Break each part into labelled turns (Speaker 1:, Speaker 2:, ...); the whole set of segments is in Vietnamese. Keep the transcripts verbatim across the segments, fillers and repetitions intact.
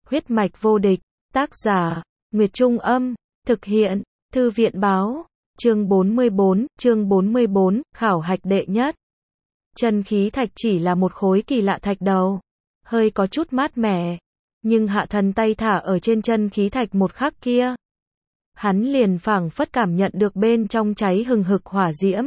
Speaker 1: Huyết mạch vô địch, tác giả, Nguyệt Trung Âm, thực hiện, Thư viện báo, chương bốn mươi bốn, chương bốn mươi bốn, khảo hạch đệ nhất. Chân khí thạch chỉ là một khối kỳ lạ thạch đầu, hơi có chút mát mẻ, nhưng Hạ Thần tay thả ở trên chân khí thạch một khắc kia, hắn liền phảng phất cảm nhận được bên trong cháy hừng hực hỏa diễm,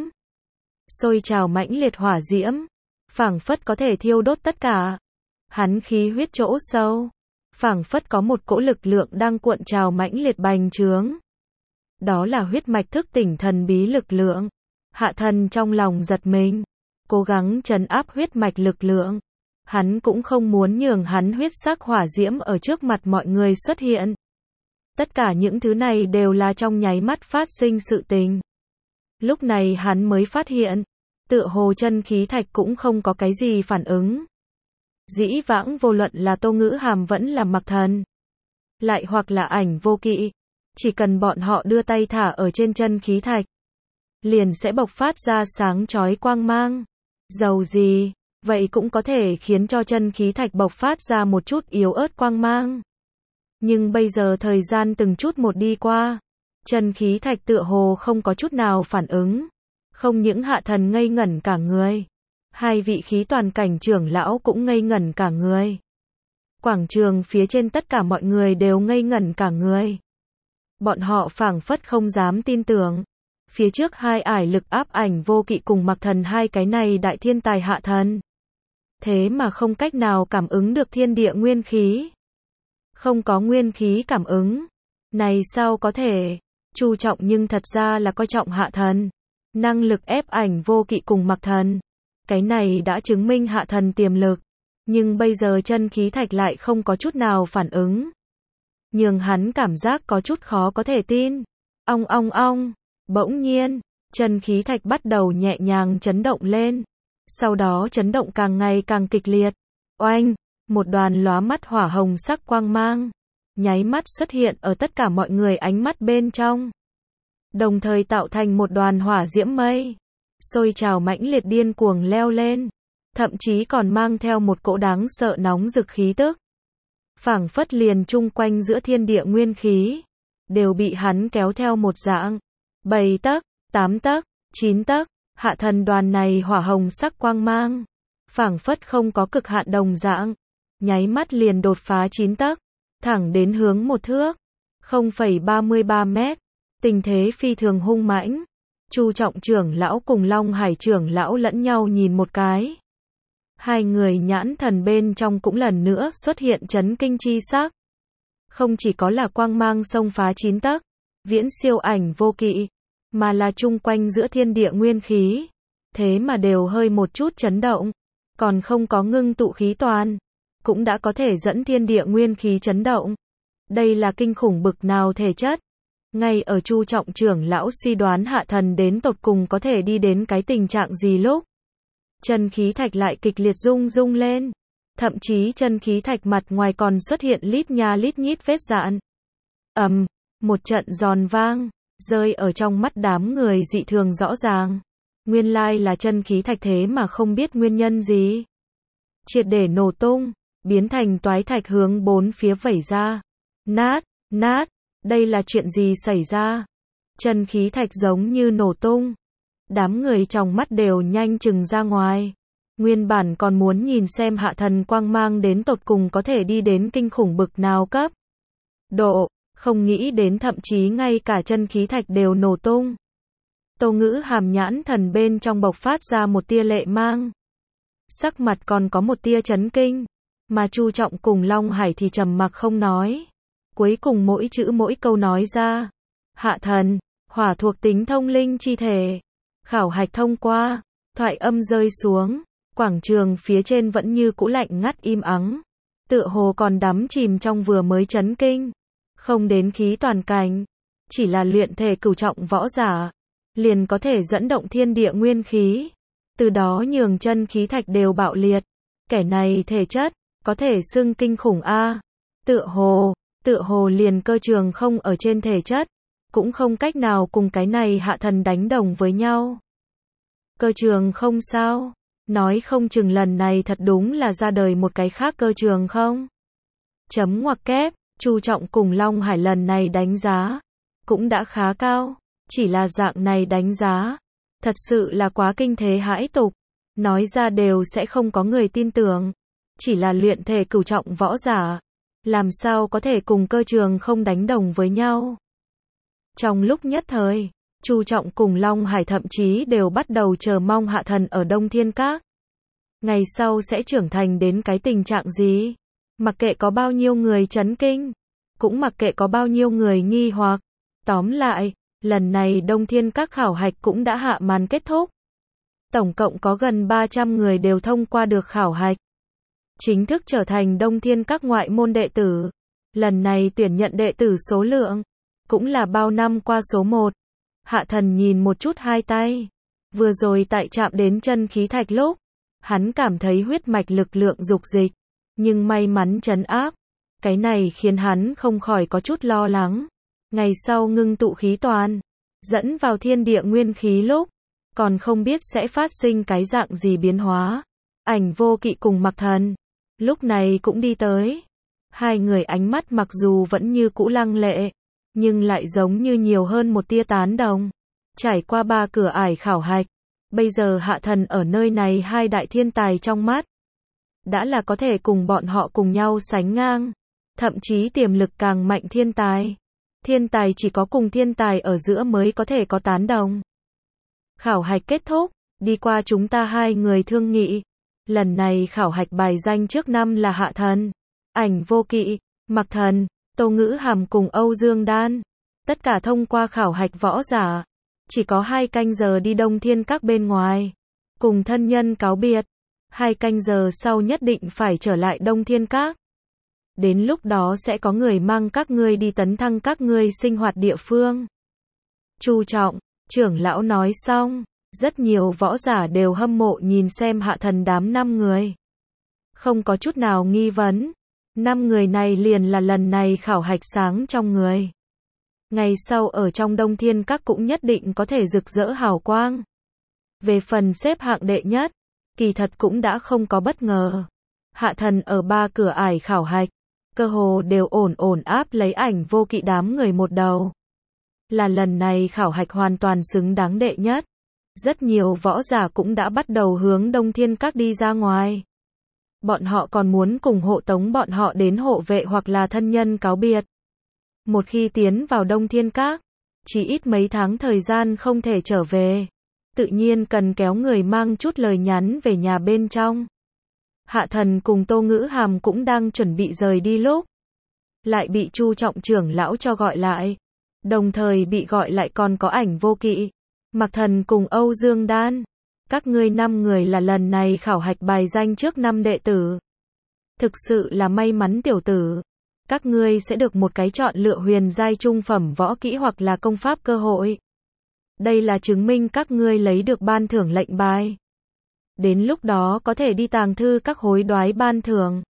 Speaker 1: sôi trào mãnh liệt hỏa diễm, phảng phất có thể thiêu đốt tất cả. Hắn khí huyết chỗ sâu, phảng phất có một cỗ lực lượng đang cuộn trào mãnh liệt bành trướng. Đó là huyết mạch thức tỉnh thần bí lực lượng. Hạ Thần trong lòng giật mình, cố gắng trấn áp huyết mạch lực lượng. Hắn cũng không muốn nhường hắn huyết sắc hỏa diễm ở trước mặt mọi người xuất hiện. Tất cả những thứ này đều là trong nháy mắt phát sinh sự tình. Lúc này hắn mới phát hiện, tựa hồ chân khí thạch cũng không có cái gì phản ứng. Dĩ vãng vô luận là Tô Ngữ Hàm vẫn là Mặc Thần, lại hoặc là Ảnh Vô Kỵ, chỉ cần bọn họ đưa tay thả ở trên chân khí thạch, liền sẽ bộc phát ra sáng chói quang mang. Dầu gì, vậy cũng có thể khiến cho chân khí thạch bộc phát ra một chút yếu ớt quang mang. Nhưng bây giờ thời gian từng chút một đi qua, chân khí thạch tựa hồ không có chút nào phản ứng. Không những Hạ Thần ngây ngẩn cả người, hai vị khí toàn cảnh trưởng lão cũng ngây ngẩn cả người. Quảng trường phía trên tất cả mọi người đều ngây ngẩn cả người. Bọn họ phảng phất không dám tin tưởng. Phía trước hai ải lực áp Ảnh Vô Kỵ cùng Mặc Thần hai cái này đại thiên tài Hạ Thần. Thế mà không cách nào cảm ứng được thiên địa nguyên khí. Không có nguyên khí cảm ứng. Này sao có thể? Chu Trọng nhưng thật ra là coi trọng Hạ Thần. Năng lực ép Ảnh Vô Kỵ cùng Mặc Thần. Cái này đã chứng minh Hạ Thần tiềm lực. Nhưng bây giờ chân khí thạch lại không có chút nào phản ứng. Nhưng hắn cảm giác có chút khó có thể tin. Ong ong ong. Bỗng nhiên, chân khí thạch bắt đầu nhẹ nhàng chấn động lên. Sau đó chấn động càng ngày càng kịch liệt. Oanh, một đoàn lóa mắt hỏa hồng sắc quang mang, nháy mắt xuất hiện ở tất cả mọi người ánh mắt bên trong. Đồng thời tạo thành một đoàn hỏa diễm mây, sôi trào mãnh liệt điên cuồng leo lên. Thậm chí còn mang theo một cỗ đáng sợ nóng rực khí tức. Phảng phất liền chung quanh giữa thiên địa nguyên khí, đều bị hắn kéo theo một dạng. Bảy tấc, tám tấc, chín tấc, Hạ Thần đoàn này hỏa hồng sắc quang mang, phảng phất không có cực hạn đồng dạng, nháy mắt liền đột phá chín tấc, thẳng đến hướng một thước, không phẩy ba mươi ba mét, tình thế phi thường hung mãnh. Chu Trọng trưởng lão cùng Long Hải trưởng lão lẫn nhau nhìn một cái. Hai người nhãn thần bên trong cũng lần nữa xuất hiện chấn kinh chi sắc. Không chỉ có là quang mang xông phá chín tấc, viễn siêu Ảnh Vô Kỵ, mà là chung quanh giữa thiên địa nguyên khí, thế mà đều hơi một chút chấn động, còn không có ngưng tụ khí toàn, cũng đã có thể dẫn thiên địa nguyên khí chấn động. Đây là kinh khủng bực nào thể chất. Ngay ở Chu Trọng trưởng lão suy đoán Hạ Thần đến tột cùng có thể đi đến cái tình trạng gì lúc, chân khí thạch lại kịch liệt rung rung lên, thậm chí chân khí thạch mặt ngoài còn xuất hiện lít nha lít nhít vết dạn. Ầm, một trận giòn vang, rơi ở trong mắt đám người dị thường rõ ràng. Nguyên lai là chân khí thạch thế mà không biết nguyên nhân gì, triệt để nổ tung, biến thành toái thạch hướng bốn phía vẩy ra. Nát, nát, đây là chuyện gì xảy ra? Chân khí thạch giống như nổ tung. Đám người trong mắt đều nhanh chừng ra ngoài. Nguyên bản còn muốn nhìn xem Hạ Thần quang mang đến tột cùng có thể đi đến kinh khủng bực nào cấp độ, không nghĩ đến thậm chí ngay cả chân khí thạch đều nổ tung. Tô Ngữ Hàm nhãn thần bên trong bộc phát ra một tia lệ mang. Sắc mặt còn có một tia chấn kinh, mà Chu Trọng cùng Long Hải thì trầm mặc không nói. Cuối cùng mỗi chữ mỗi câu nói ra. Hạ Thần, hỏa thuộc tính thông linh chi thể. Khảo hạch thông qua, thoại âm rơi xuống, quảng trường phía trên vẫn như cũ lạnh ngắt im ắng, tựa hồ còn đắm chìm trong vừa mới chấn kinh. Không đến khí toàn cảnh, chỉ là luyện thể cửu trọng võ giả, liền có thể dẫn động thiên địa nguyên khí, từ đó nhường chân khí thạch đều bạo liệt. Kẻ này thể chất, có thể xưng kinh khủng a. Tựa hồ, tựa hồ liền cơ trường không ở trên thể chất, cũng không cách nào cùng cái này Hạ Thần đánh đồng với nhau. Cơ trường không sao, nói không chừng lần này thật đúng là ra đời một cái khác cơ trường không. Chấm ngoặc kép, Chu Trọng cùng Long Hải lần này đánh giá cũng đã khá cao, chỉ là dạng này đánh giá, thật sự là quá kinh thế hãi tục, nói ra đều sẽ không có người tin tưởng, chỉ là luyện thể cửu trọng võ giả, làm sao có thể cùng cơ trường không đánh đồng với nhau. Trong lúc nhất thời, Chu Trọng cùng Long Hải thậm chí đều bắt đầu chờ mong Hạ Thần ở Đông Thiên Các. Ngày sau sẽ trưởng thành đến cái tình trạng gì? Mặc kệ có bao nhiêu người chấn kinh, cũng mặc kệ có bao nhiêu người nghi hoặc. Tóm lại, lần này Đông Thiên Các khảo hạch cũng đã hạ màn kết thúc. Tổng cộng có gần ba trăm người đều thông qua được khảo hạch, chính thức trở thành Đông Thiên Các ngoại môn đệ tử. Lần này tuyển nhận đệ tử số lượng cũng là bao năm qua số một. Hạ Thần nhìn một chút hai tay, vừa rồi tại chạm đến chân khí thạch lúc, hắn cảm thấy huyết mạch lực lượng dục dịch, nhưng may mắn trấn áp, cái này khiến hắn không khỏi có chút lo lắng. Ngày sau ngưng tụ khí toàn, dẫn vào thiên địa nguyên khí lúc, còn không biết sẽ phát sinh cái dạng gì biến hóa. Ảnh Vô Kỵ cùng Mặc Thần, lúc này cũng đi tới. Hai người ánh mắt mặc dù vẫn như cũ lăng lệ, nhưng lại giống như nhiều hơn một tia tán đồng. Trải qua ba cửa ải khảo hạch, bây giờ Hạ Thần ở nơi này hai đại thiên tài trong mắt, đã là có thể cùng bọn họ cùng nhau sánh ngang, thậm chí tiềm lực càng mạnh thiên tài. Thiên tài chỉ có cùng thiên tài ở giữa mới có thể có tán đồng. Khảo hạch kết thúc, đi qua chúng ta hai người thương nghị. Lần này khảo hạch bài danh trước năm là Hạ Thần, Ảnh Vô Kỵ, Mặc Thần, Tô Ngữ Hàm cùng Âu Dương Đan. Tất cả thông qua khảo hạch võ giả, chỉ có hai canh giờ đi Đông Thiên Các bên ngoài, cùng thân nhân cáo biệt. Hai canh giờ sau nhất định phải trở lại Đông Thiên Các. Đến lúc đó sẽ có người mang các ngươi đi tấn thăng các ngươi sinh hoạt địa phương. Chu Trọng, trưởng lão nói xong, rất nhiều võ giả đều hâm mộ nhìn xem Hạ Thần đám năm người. Không có chút nào nghi vấn, năm người này liền là lần này khảo hạch sáng trong người. Ngày sau ở trong Đông Thiên Các cũng nhất định có thể rực rỡ hào quang. Về phần xếp hạng đệ nhất, kỳ thật cũng đã không có bất ngờ. Hạ Thần ở ba cửa ải khảo hạch, cơ hồ đều ổn ổn áp lấy Ảnh Vô Kỵ đám người một đầu. Là lần này khảo hạch hoàn toàn xứng đáng đệ nhất. Rất nhiều võ giả cũng đã bắt đầu hướng Đông Thiên Các đi ra ngoài. Bọn họ còn muốn cùng hộ tống bọn họ đến hộ vệ hoặc là thân nhân cáo biệt. Một khi tiến vào Đông Thiên Các, chỉ ít mấy tháng thời gian không thể trở về. Tự nhiên cần kéo người mang chút lời nhắn về nhà bên trong. Hạ Thần cùng Tô Ngữ Hàm cũng đang chuẩn bị rời đi lúc, lại bị Chu Trọng trưởng lão cho gọi lại. Đồng thời bị gọi lại còn có Ảnh Vô Kỵ, Mặc Thần cùng Âu Dương Đan. Các ngươi năm người là lần này khảo hạch bài danh trước năm đệ tử. Thực sự là may mắn tiểu tử. Các ngươi sẽ được một cái chọn lựa huyền giai trung phẩm võ kỹ hoặc là công pháp cơ hội. Đây là chứng minh các ngươi lấy được ban thưởng lệnh bài. Đến lúc đó có thể đi tàng thư các hối đoái ban thưởng.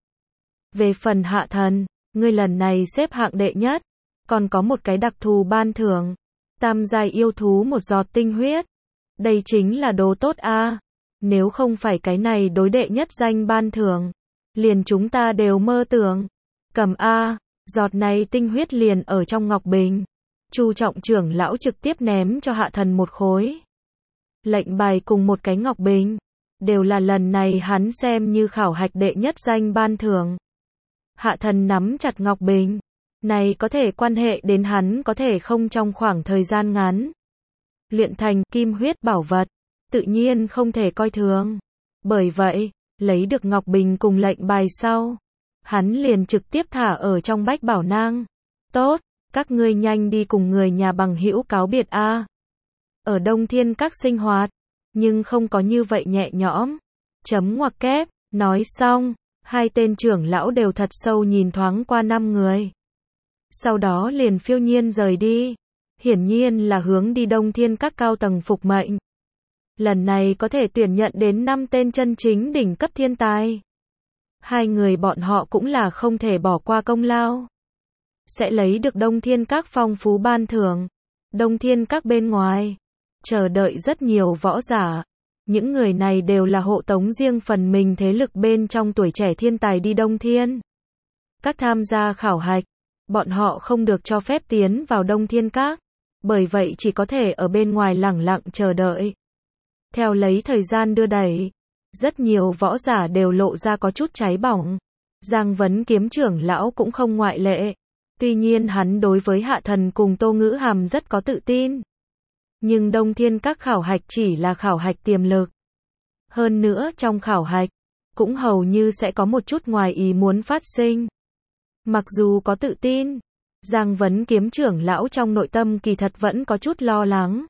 Speaker 1: Về phần Hạ Thần, ngươi lần này xếp hạng đệ nhất, còn có một cái đặc thù ban thưởng. Tam giai yêu thú một giọt tinh huyết. Đây chính là đồ tốt a. Nếu không phải cái này đối đệ nhất danh ban thưởng, liền chúng ta đều mơ tưởng. Cầm a, giọt này tinh huyết liền ở trong ngọc bình. Chu Trọng trưởng lão trực tiếp ném cho Hạ Thần một khối lệnh bài cùng một cái ngọc bình, đều là lần này hắn xem như khảo hạch đệ nhất danh ban thưởng. Hạ Thần nắm chặt ngọc bình, này có thể quan hệ đến hắn có thể không trong khoảng thời gian ngắn luyện thành kim huyết bảo vật, tự nhiên không thể coi thường. Bởi vậy, lấy được ngọc bình cùng lệnh bài sau, hắn liền trực tiếp thả ở trong bách bảo nang. Tốt, các ngươi nhanh đi cùng người nhà bằng hữu cáo biệt a. Ở Đông Thiên Các sinh hoạt, nhưng không có như vậy nhẹ nhõm. Chấm ngoặc kép, nói xong, hai tên trưởng lão đều thật sâu nhìn thoáng qua năm người. Sau đó liền phiêu nhiên rời đi. Hiển nhiên là hướng đi Đông Thiên Các cao tầng phục mệnh. Lần này có thể tuyển nhận đến năm tên chân chính đỉnh cấp thiên tài. Hai người bọn họ cũng là không thể bỏ qua công lao. Sẽ lấy được Đông Thiên Các phong phú ban thưởng. Đông Thiên Các bên ngoài, chờ đợi rất nhiều võ giả. Những người này đều là hộ tống riêng phần mình thế lực bên trong tuổi trẻ thiên tài đi Đông Thiên. các tham gia khảo hạch, bọn họ không được cho phép tiến vào Đông Thiên Các, bởi vậy chỉ có thể ở bên ngoài lẳng lặng chờ đợi. Theo lấy thời gian đưa đẩy, rất nhiều võ giả đều lộ ra có chút cháy bỏng. Giang Vấn Kiếm trưởng lão cũng không ngoại lệ. Tuy nhiên hắn đối với Hạ Thần cùng Tô Ngữ Hàm rất có tự tin. Nhưng Đông Thiên Các khảo hạch chỉ là khảo hạch tiềm lực. Hơn nữa trong khảo hạch, cũng hầu như sẽ có một chút ngoài ý muốn phát sinh. Mặc dù có tự tin, Giang Vấn Kiếm trưởng lão trong nội tâm kỳ thật vẫn có chút lo lắng.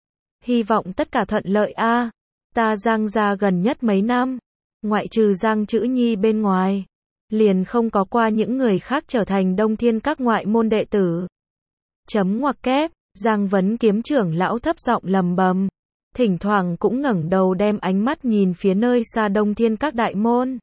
Speaker 1: Hy vọng tất cả thuận lợi a. À, ta Giang gia gần nhất mấy năm, ngoại trừ Giang Chữ Nhi bên ngoài, liền không có qua những người khác trở thành Đông Thiên Các ngoại môn đệ tử. Chấm ngoặc kép, Giang Vấn Kiếm trưởng lão thấp giọng lầm bầm, thỉnh thoảng cũng ngẩng đầu đem ánh mắt nhìn phía nơi xa Đông Thiên Các đại môn.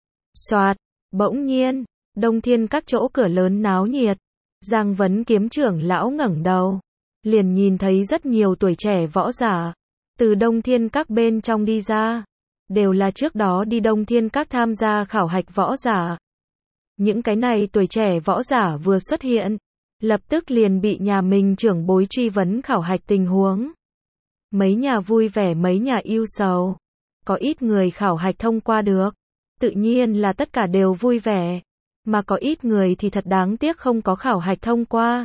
Speaker 1: Soạt, bỗng nhiên, Đông Thiên Các chỗ cửa lớn náo nhiệt, Giang Vấn Kiếm trưởng lão ngẩng đầu, liền nhìn thấy rất nhiều tuổi trẻ võ giả từ Đông Thiên Các bên trong đi ra, đều là trước đó đi Đông Thiên Các tham gia khảo hạch võ giả. Những cái này tuổi trẻ võ giả vừa xuất hiện, lập tức liền bị nhà mình trưởng bối truy vấn khảo hạch tình huống. Mấy nhà vui vẻ mấy nhà ưu sầu, có ít người khảo hạch thông qua được, tự nhiên là tất cả đều vui vẻ, mà có ít người thì thật đáng tiếc không có khảo hạch thông qua.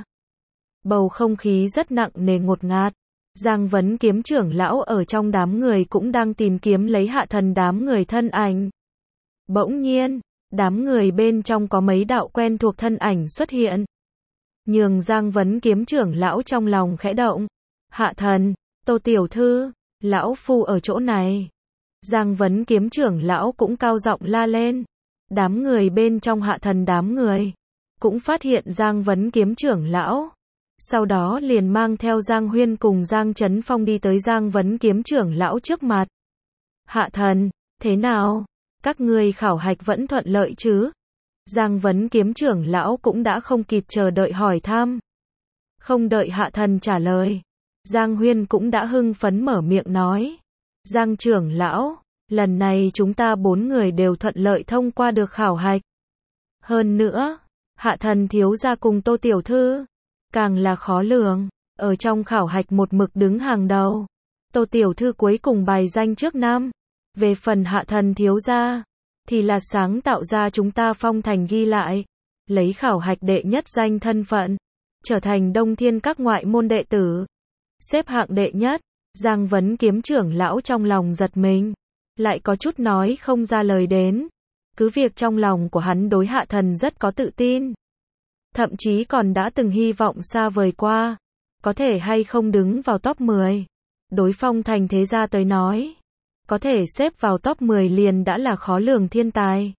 Speaker 1: Bầu không khí rất nặng nề ngột ngạt. Giang Vấn Kiếm trưởng lão ở trong đám người cũng đang tìm kiếm lấy Hạ Thần đám người thân ảnh. Bỗng nhiên, đám người bên trong có mấy đạo quen thuộc thân ảnh xuất hiện. Nhường Giang Vấn Kiếm trưởng lão trong lòng khẽ động. Hạ Thần, Tô tiểu thư, lão phu ở chỗ này. Giang Vấn Kiếm trưởng lão cũng cao giọng la lên. Đám người bên trong Hạ Thần đám người cũng phát hiện Giang Vấn Kiếm trưởng lão. Sau đó liền mang theo Giang Huyên cùng Giang Trấn Phong đi tới Giang Vấn Kiếm trưởng lão trước mặt. Hạ Thần, thế nào? Các ngươi khảo hạch vẫn thuận lợi chứ? Giang Vấn Kiếm trưởng lão cũng đã không kịp chờ đợi hỏi thăm. Không đợi Hạ Thần trả lời, Giang Huyên cũng đã hưng phấn mở miệng nói. Giang trưởng lão, lần này chúng ta bốn người đều thuận lợi thông qua được khảo hạch. Hơn nữa, Hạ Thần thiếu gia cùng Tô tiểu thư càng là khó lường, ở trong khảo hạch một mực đứng hàng đầu. Tô tiểu thư cuối cùng bài danh trước năm. Về phần Hạ Thần thiếu gia, thì là sáng tạo ra chúng ta Phong Thành ghi lại, lấy khảo hạch đệ nhất danh thân phận, trở thành Đông Thiên Các ngoại môn đệ tử. Xếp hạng đệ nhất, Giang Vấn Kiếm trưởng lão trong lòng giật mình, lại có chút nói không ra lời đến. Cứ việc trong lòng của hắn đối Hạ Thần rất có tự tin. Thậm chí còn đã từng hy vọng xa vời qua, có thể hay không đứng vào top mười. Đối Phong Thành thế gia tới nói, có thể xếp vào top mười liền đã là khó lường thiên tài.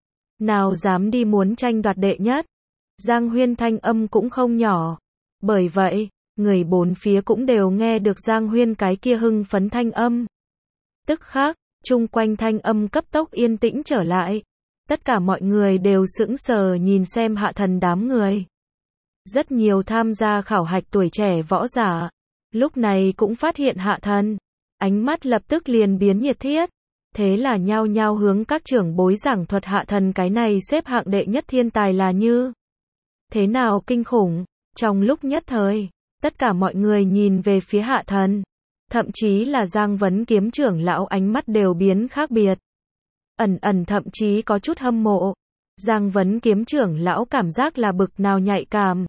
Speaker 1: Nào dám đi muốn tranh đoạt đệ nhất. Giang Huyên thanh âm cũng không nhỏ. Bởi vậy, người bốn phía cũng đều nghe được Giang Huyên cái kia hưng phấn thanh âm. Tức khắc, chung quanh thanh âm cấp tốc yên tĩnh trở lại. Tất cả mọi người đều sững sờ nhìn xem Hạ Thần đám người. Rất nhiều tham gia khảo hạch tuổi trẻ võ giả, lúc này cũng phát hiện Hạ Thần, ánh mắt lập tức liền biến nhiệt thiết. Thế là nhao nhao hướng các trưởng bối giảng thuật Hạ Thần cái này xếp hạng đệ nhất thiên tài là như thế nào kinh khủng. Trong lúc nhất thời, tất cả mọi người nhìn về phía Hạ Thần, thậm chí là Giang Vấn Kiếm trưởng lão ánh mắt đều biến khác biệt. Ẩn ẩn thậm chí có chút hâm mộ. Giang Vấn Kiếm trưởng lão cảm giác là bực nào nhạy cảm.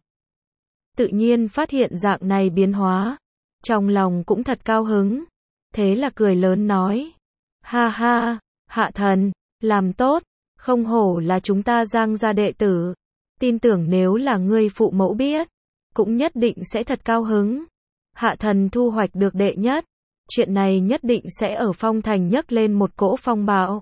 Speaker 1: Tự nhiên phát hiện dạng này biến hóa, trong lòng cũng thật cao hứng. Thế là cười lớn nói. Ha ha, Hạ Thần, làm tốt, không hổ là chúng ta Giang gia đệ tử. Tin tưởng nếu là ngươi phụ mẫu biết, cũng nhất định sẽ thật cao hứng. Hạ Thần thu hoạch được đệ nhất, chuyện này nhất định sẽ ở Phong Thành nhấc lên một cỗ phong bạo.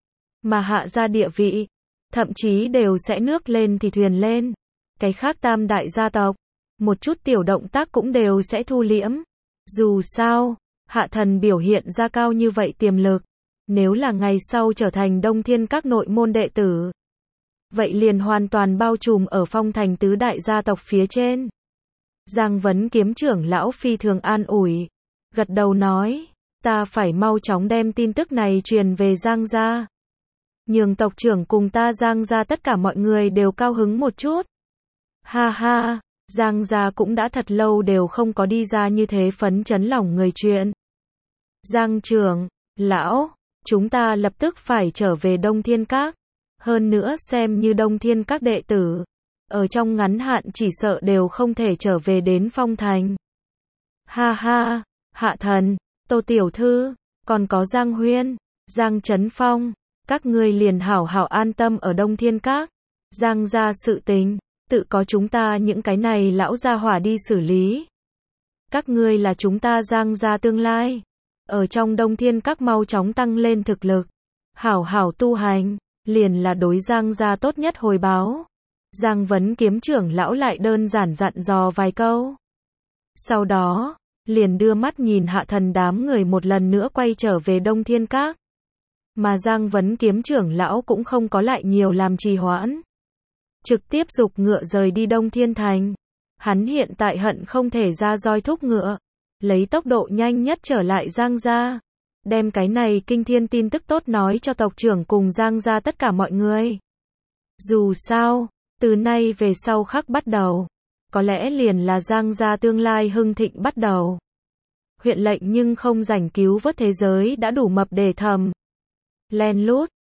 Speaker 1: Mà Hạ gia địa vị, thậm chí đều sẽ nước lên thì thuyền lên. Cái khác tam đại gia tộc, một chút tiểu động tác cũng đều sẽ thu liễm. Dù sao, Hạ Thần biểu hiện ra cao như vậy tiềm lực, nếu là ngày sau trở thành Đông Thiên Các nội môn đệ tử, vậy liền hoàn toàn bao trùm ở Phong Thành tứ đại gia tộc phía trên. Giang Vấn Kiếm trưởng lão phi thường an ủi, gật đầu nói, ta phải mau chóng đem tin tức này truyền về Giang gia. nhường tộc trưởng cùng ta Giang gia tất cả mọi người đều cao hứng một chút. Ha ha, Giang gia cũng đã thật lâu đều không có đi ra như thế phấn chấn lòng người chuyện. Giang trưởng, lão, chúng ta lập tức phải trở về Đông Thiên Các. Hơn nữa xem như Đông Thiên Các đệ tử, ở trong ngắn hạn chỉ sợ đều không thể trở về đến Phong Thành. Ha ha, Hạ Thần, Tô Tiểu Thư, còn có Giang Huyên, Giang Trấn Phong, các ngươi liền hảo hảo an tâm ở Đông Thiên Các. Giang gia sự tình, tự có chúng ta những cái này lão gia hỏa đi xử lý. Các ngươi là chúng ta Giang gia tương lai. Ở trong Đông Thiên Các mau chóng tăng lên thực lực. Hảo hảo tu hành, liền là đối Giang gia tốt nhất hồi báo. Giang Vấn Kiếm trưởng lão lại đơn giản dặn dò vài câu. Sau đó, liền đưa mắt nhìn Hạ Thần đám người một lần nữa quay trở về Đông Thiên Các. Mà Giang Vấn Kiếm trưởng lão cũng không có lại nhiều làm trì hoãn. Trực tiếp giục ngựa rời đi Đông Thiên Thành. Hắn hiện tại hận không thể ra roi thúc ngựa, lấy tốc độ nhanh nhất trở lại Giang gia, đem cái này kinh thiên tin tức tốt nói cho tộc trưởng cùng Giang gia tất cả mọi người. Dù sao, từ nay về sau khắc bắt đầu, có lẽ liền là Giang gia tương lai hưng thịnh bắt đầu. Huyện lệnh nhưng không rảnh cứu vớt thế giới đã đủ mập để thầm. Len lút,